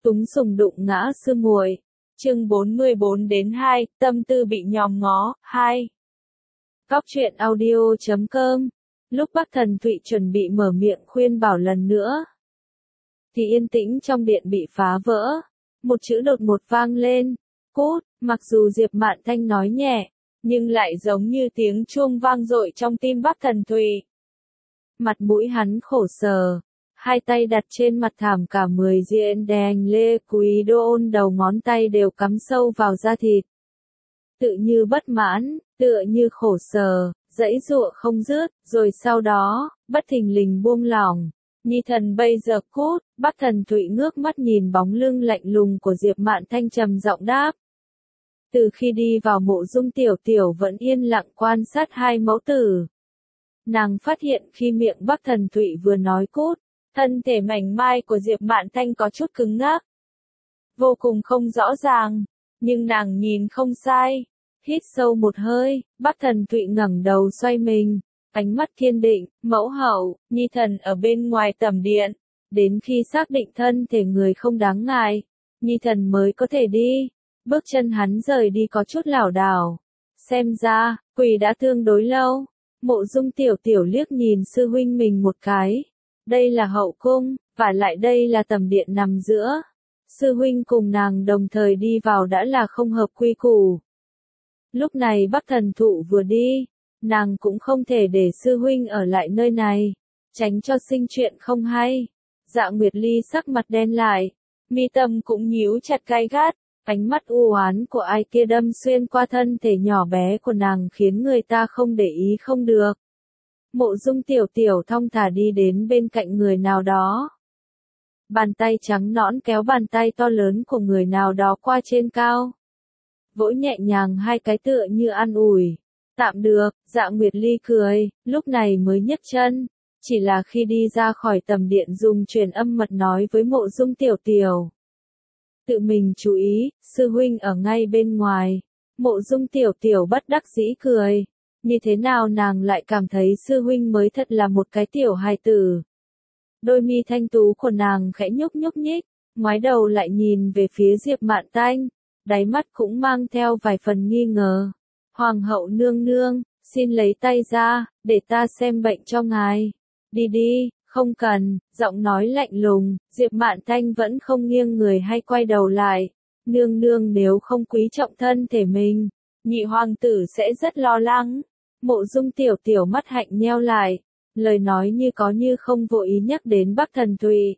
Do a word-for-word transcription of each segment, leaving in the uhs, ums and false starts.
Túng sùng đụng ngã sư muội. Chương bốn mươi bốn đến hai, tâm tư bị nhòm ngó, hai. Góc truyện audio chấm com. Lúc Bắc Thần Thụy chuẩn bị mở miệng khuyên bảo lần nữa, thì yên tĩnh trong điện bị phá vỡ. Một chữ đột ngột vang lên, cút, mặc dù Diệp Mạn Thanh nói nhẹ, nhưng lại giống như tiếng chuông vang dội trong tim Bắc Thần Thụy. Mặt mũi hắn khổ sở, hai tay đặt trên mặt thảm, cả mười diện đèn lê quý đô ôn đầu ngón tay đều cắm sâu vào da thịt. Tự như bất mãn, tựa như khổ sở, giãy giụa không dứt, rồi sau đó, bất thình lình buông lỏng. Nhi thần bây giờ cút. Bắc Thần Thụy ngước mắt nhìn bóng lưng lạnh lùng của Diệp Mạn Thanh trầm giọng đáp. Từ khi đi vào mộ dung tiểu tiểu vẫn yên lặng quan sát hai mẫu tử. Nàng phát hiện khi miệng Bắc Thần Thụy vừa nói cút, thân thể mảnh mai của Diệp Mạn Thanh có chút cứng ngắc. Vô cùng không rõ ràng, nhưng nàng nhìn không sai. Hít sâu một hơi, Bắc Thần Thụy ngẩng đầu xoay mình, ánh mắt kiên định, mẫu hậu, nhi thần ở bên ngoài tẩm điện. Đến khi xác định thân thể người không đáng ngại, nhi thần mới có thể đi. Bước chân hắn rời đi có chút lảo đảo. Xem ra, quỳ đã tương đối lâu. Mộ dung tiểu tiểu liếc nhìn sư huynh mình một cái. Đây là hậu cung, và lại đây là tẩm điện nằm giữa. Sư huynh cùng nàng đồng thời đi vào đã là không hợp quy củ. Lúc này Bắc Thần Thụ vừa đi, nàng cũng không thể để sư huynh ở lại nơi này, tránh cho sinh chuyện không hay. Dạ Nguyệt Ly sắc mặt đen lại, mi tâm cũng nhíu chặt gai gắt, ánh mắt u oán của ai kia đâm xuyên qua thân thể nhỏ bé của nàng khiến người ta không để ý không được. Mộ dung tiểu tiểu thong thả đi đến bên cạnh người nào đó. Bàn tay trắng nõn kéo bàn tay to lớn của người nào đó qua trên cao. Vỗ nhẹ nhàng hai cái tựa như an ủi. Tạm được, Dạ Nguyệt Ly cười, lúc này mới nhấc chân. Chỉ là khi đi ra khỏi tầm điện dùng truyền âm mật nói với mộ dung tiểu tiểu. Tự mình chú ý, sư huynh ở ngay bên ngoài. Mộ dung tiểu tiểu bất đắc dĩ cười. Như thế nào nàng lại cảm thấy sư huynh mới thật là một cái tiểu hài tử. Đôi mi thanh tú của nàng khẽ nhúc nhúc nhích, ngoái đầu lại nhìn về phía Diệp Mạn Thanh, đáy mắt cũng mang theo vài phần nghi ngờ. Hoàng hậu nương nương, xin lấy tay ra, để ta xem bệnh cho ngài. Đi đi, không cần, giọng nói lạnh lùng, Diệp Mạn Thanh vẫn không nghiêng người hay quay đầu lại. Nương nương nếu không quý trọng thân thể mình, nhị hoàng tử sẽ rất lo lắng. Mộ dung tiểu tiểu mắt hạnh nheo lại, lời nói như có như không vô ý nhắc đến Bắc Thần Thụy.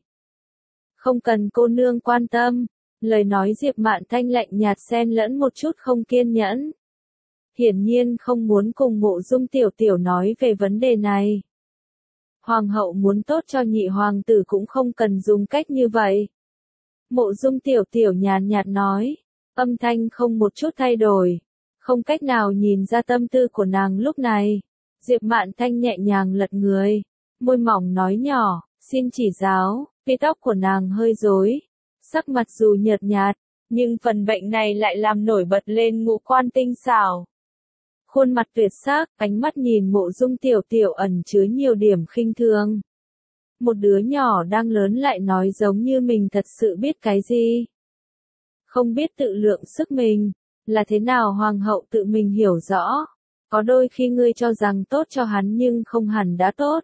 Không cần cô nương quan tâm, lời nói Diệp Mạn Thanh lạnh nhạt xen lẫn một chút không kiên nhẫn. Hiển nhiên không muốn cùng mộ dung tiểu tiểu nói về vấn đề này. Hoàng hậu muốn tốt cho nhị hoàng tử cũng không cần dùng cách như vậy. Mộ dung tiểu tiểu nhàn nhạt nói, âm thanh không một chút thay đổi. Không cách nào nhìn ra tâm tư của nàng lúc này. Diệp Mạn Thanh nhẹ nhàng lật người, môi mỏng nói nhỏ, xin chỉ giáo. Vì tóc của nàng hơi rối, sắc mặt dù nhợt nhạt, nhưng phần bệnh này lại làm nổi bật lên ngũ quan tinh xảo. Khuôn mặt tuyệt sắc, ánh mắt nhìn mộ dung tiểu tiểu ẩn chứa nhiều điểm khinh thường. Một đứa nhỏ đang lớn lại nói giống như mình thật sự biết cái gì. Không biết tự lượng sức mình, là thế nào hoàng hậu tự mình hiểu rõ. Có đôi khi ngươi cho rằng tốt cho hắn nhưng không hẳn đã tốt.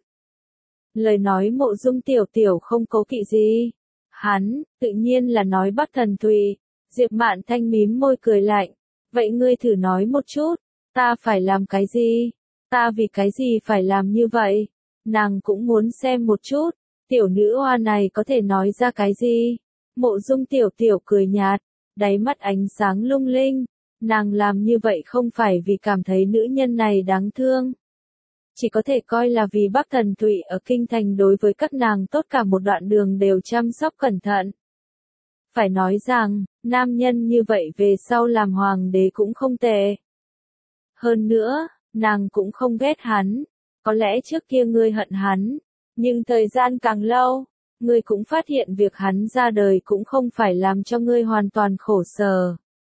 Lời nói mộ dung tiểu tiểu không cố kỵ gì. Hắn, tự nhiên là nói Bắc Thần Thụy. Diệp Mạn Thanh mím môi cười lạnh. Vậy ngươi thử nói một chút. Ta phải làm cái gì? Ta vì cái gì phải làm như vậy? Nàng cũng muốn xem một chút. Tiểu nữ hoa này có thể nói ra cái gì? Mộ dung tiểu tiểu cười nhạt. Đáy mắt ánh sáng lung linh. Nàng làm như vậy không phải vì cảm thấy nữ nhân này đáng thương. Chỉ có thể coi là vì Bắc Thần Thụy ở kinh thành đối với các nàng tốt cả một đoạn đường đều chăm sóc cẩn thận. Phải nói rằng, nam nhân như vậy về sau làm hoàng đế cũng không tệ. Hơn nữa, nàng cũng không ghét hắn. Có lẽ trước kia ngươi hận hắn, nhưng thời gian càng lâu, ngươi cũng phát hiện việc hắn ra đời cũng không phải làm cho ngươi hoàn toàn khổ sở.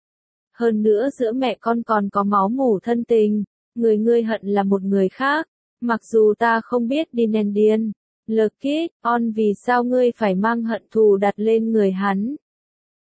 Hơn nữa giữa mẹ con còn có máu mủ thân tình, người ngươi hận là một người khác, mặc dù ta không biết đi nền điên. Lực kít, on vì sao ngươi phải mang hận thù đặt lên người hắn,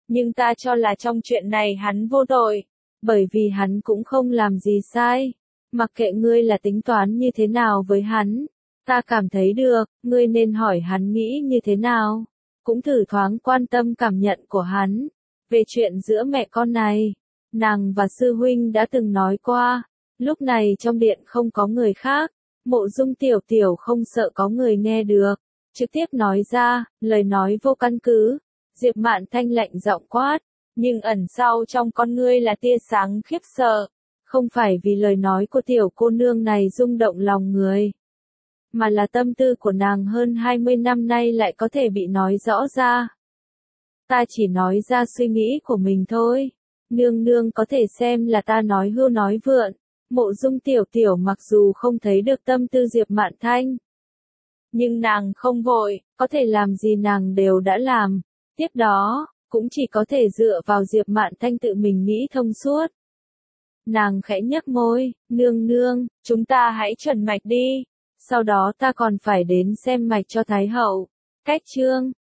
Nhưng ta cho là trong chuyện này hắn vô tội, bởi vì hắn cũng không làm gì sai. Mặc kệ ngươi là tính toán như thế nào với hắn, ta cảm thấy được, ngươi nên hỏi hắn nghĩ như thế nào. Cũng thử thoáng quan tâm cảm nhận của hắn. Về chuyện giữa mẹ con này, nàng và sư huynh đã từng nói qua. Lúc này trong điện không có người khác, Mộ Dung Tiểu Tiểu không sợ có người nghe được, trực tiếp nói ra, lời nói vô căn cứ. Diệp Mạn Thanh lạnh giọng quát, nhưng ẩn sau trong con ngươi là tia sáng khiếp sợ, không phải vì lời nói của tiểu cô nương này rung động lòng người, mà là tâm tư của nàng hơn hai mươi năm nay lại có thể bị nói rõ ra. Ta chỉ nói ra suy nghĩ của mình thôi, nương nương có thể xem là ta nói hưu nói vượn. Mộ Dung Tiểu Tiểu mặc dù không thấy được tâm tư Diệp Mạn Thanh, nhưng nàng không vội, có thể làm gì nàng đều đã làm. Tiếp đó, cũng chỉ có thể dựa vào Diệp Mạn Thanh tự mình nghĩ thông suốt. Nàng khẽ nhếch môi, nương nương, chúng ta hãy chuẩn mạch đi, sau đó ta còn phải đến xem mạch cho Thái Hậu. Cách chương